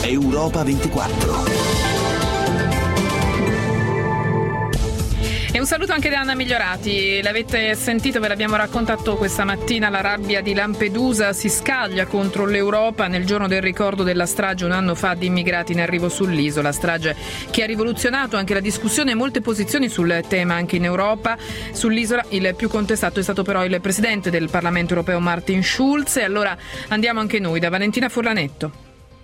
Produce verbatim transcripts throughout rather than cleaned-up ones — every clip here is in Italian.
Europa ventiquattro. E un saluto anche da Anna Migliorati. L'avete sentito, ve l'abbiamo raccontato questa mattina, la rabbia di Lampedusa si scaglia contro l'Europa nel giorno del ricordo della strage un anno fa di immigrati in arrivo sull'isola, strage che ha rivoluzionato anche la discussione e molte posizioni sul tema anche in Europa. Sull'isola il più contestato è stato però il presidente del Parlamento europeo Martin Schulz, e allora andiamo anche noi da Valentina Furlanetto.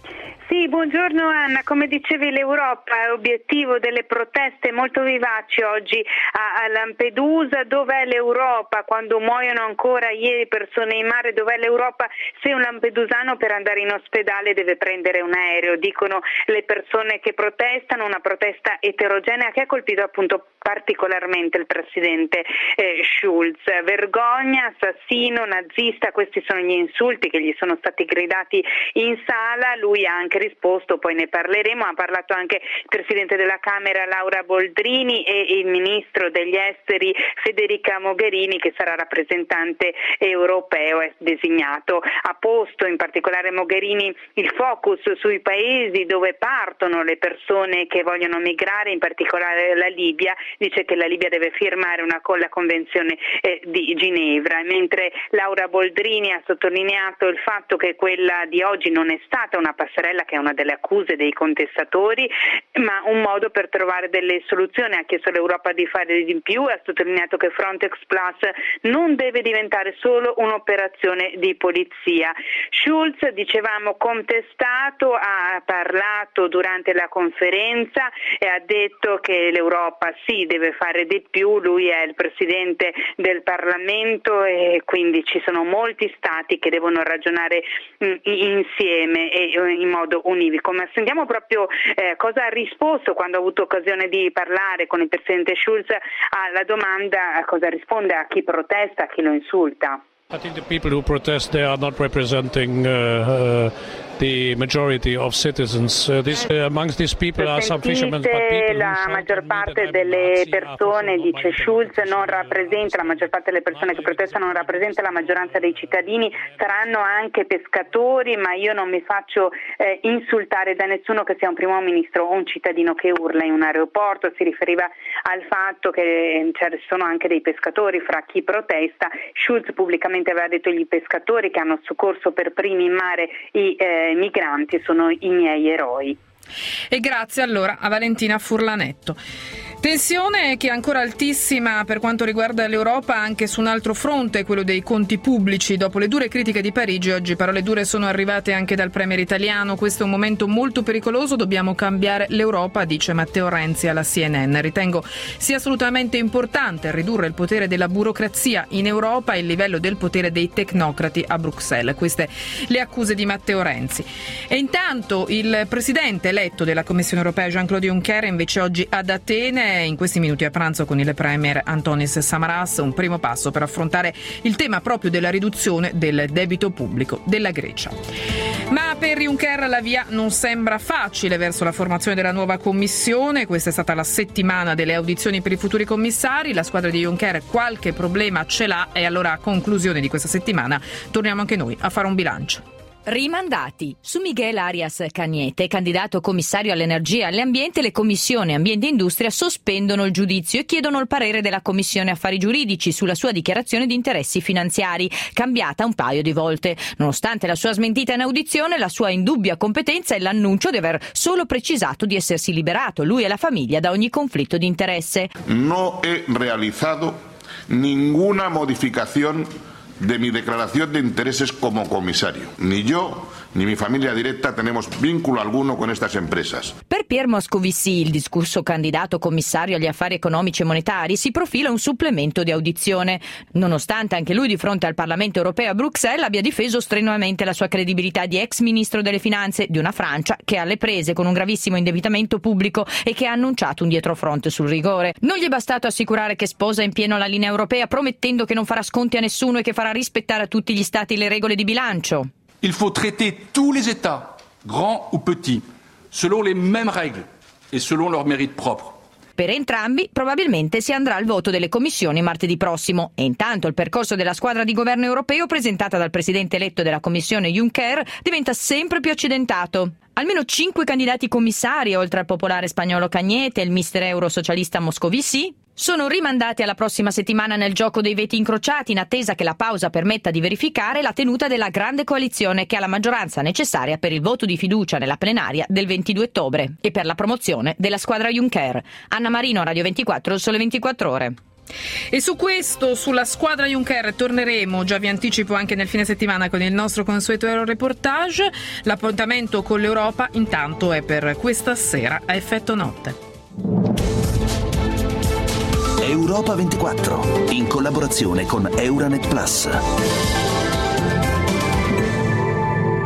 Sì, buongiorno Anna. Come dicevi, l'Europa è obiettivo delle proteste molto vivaci oggi a Lampedusa. Dov'è l'Europa quando muoiono ancora ieri persone in mare? Dov'è l'Europa se un lampedusano per andare in ospedale deve prendere un aereo? Dicono le persone che protestano, una protesta eterogenea che ha colpito appunto particolarmente il presidente eh, Schulz. Vergogna, assassino, nazista, questi sono gli insulti che gli sono stati gridati in sala. Lui ha anche risposto, poi ne parleremo, ha parlato anche il Presidente della Camera Laura Boldrini e il Ministro degli Esteri Federica Mogherini, che sarà rappresentante europeo, è designato. Ha posto in particolare Mogherini il focus sui paesi dove partono le persone che vogliono migrare, in particolare la Libia. Dice che la Libia deve firmare una con la Convenzione eh, di Ginevra, mentre Laura Boldrini ha sottolineato il fatto che quella di oggi non è stata una passerella, che è una delle accuse dei contestatori, ma un modo per trovare delle soluzioni. Ha chiesto all'Europa di fare di più e ha sottolineato che Frontex Plus non deve diventare solo un'operazione di polizia. Schulz, dicevamo, contestato, ha parlato durante la conferenza e ha detto che l'Europa sì deve fare di più. Lui è il presidente del Parlamento e quindi ci sono molti stati che devono ragionare mh, insieme e in modo univoco. Ma sentiamo proprio eh, cosa ha risposto quando ha avuto occasione di parlare con il presidente Schulz alla domanda cosa risponde a chi protesta, a chi lo insulta. I think the people who protest, they are not representing uh, uh, the majority of citizens. Uh, this, uh, amongst these people are some fishermen, but people la maggior parte delle persone, dice Schulz, non rappresenta, la maggior parte delle persone che protestano non rappresenta la maggioranza dei cittadini, saranno anche pescatori, ma io non mi faccio eh, insultare da nessuno che sia un primo ministro o un cittadino che urla in un aeroporto. Si riferiva al fatto che cioè, ci sono anche dei pescatori fra chi protesta. Schulz pubblicamente aveva detto: gli pescatori che hanno soccorso per primi in mare i eh, migranti sono i miei eroi. E grazie allora a Valentina Furlanetto. Tensione che è ancora altissima per quanto riguarda l'Europa anche su un altro fronte, quello dei conti pubblici. Dopo le dure critiche di Parigi, oggi parole dure sono arrivate anche dal premier italiano. Questo è un momento molto pericoloso, dobbiamo cambiare l'Europa, dice Matteo Renzi alla C N N. Ritengo sia assolutamente importante ridurre il potere della burocrazia in Europa e il livello del potere dei tecnocrati a Bruxelles. Queste le accuse di Matteo Renzi. E intanto il presidente eletto della Commissione europea Jean-Claude Juncker invece oggi ad Atene, in questi minuti a pranzo con il premier Antonis Samaras, un primo passo per affrontare il tema proprio della riduzione del debito pubblico della Grecia. Ma per Juncker la via non sembra facile verso la formazione della nuova commissione. Questa è stata la settimana delle audizioni per i futuri commissari. La squadra di Juncker qualche problema ce l'ha e allora a conclusione di questa settimana torniamo anche noi a fare un bilancio. Rimandati. Su Miguel Arias Cañete, candidato commissario all'energia e all'ambiente, le commissioni ambiente e industria sospendono il giudizio e chiedono il parere della commissione affari giuridici sulla sua dichiarazione di interessi finanziari, cambiata un paio di volte. Nonostante la sua smentita in audizione, la sua indubbia competenza e l'annuncio di aver solo precisato di essersi liberato, lui e la famiglia, da ogni conflitto di interesse. No he realizado ninguna modificación de mi declaración de intereses como comisario. Ni yo ni mi famiglia diretta tenemos vínculo alguno con estas empresas. Per Pierre Moscovici, il discusso candidato commissario agli affari economici e monetari, si profila un supplemento di audizione. Nonostante anche lui di fronte al Parlamento europeo a Bruxelles abbia difeso strenuamente la sua credibilità di ex ministro delle finanze di una Francia che è alle prese con un gravissimo indebitamento pubblico e che ha annunciato un dietrofront sul rigore. Non gli è bastato assicurare che sposa in pieno la linea europea, promettendo che non farà sconti a nessuno e che farà rispettare a tutti gli stati le regole di bilancio. Il faut traiter tous les États, grands ou petits, selon les mêmes règles et selon leur mérite propre. Per entrambi probabilmente si andrà al voto delle commissioni martedì prossimo e intanto il percorso della squadra di governo europeo presentata dal presidente eletto della Commissione Juncker diventa sempre più accidentato. Almeno cinque candidati commissari, oltre al popolare spagnolo Cañete e il mister euro socialista Moscovici, sono rimandati alla prossima settimana nel gioco dei veti incrociati in attesa che la pausa permetta di verificare la tenuta della grande coalizione che ha la maggioranza necessaria per il voto di fiducia nella plenaria del ventidue ottobre e per la promozione della squadra Juncker. Anna Marino, Radio ventiquattro, Sole ventiquattro Ore. E su questo, sulla squadra Juncker, torneremo, già vi anticipo, anche nel fine settimana con il nostro consueto Euroreportage. L'appuntamento con l'Europa intanto è per questa sera a effetto notte. Europa ventiquattro, in collaborazione con Euranet Plus.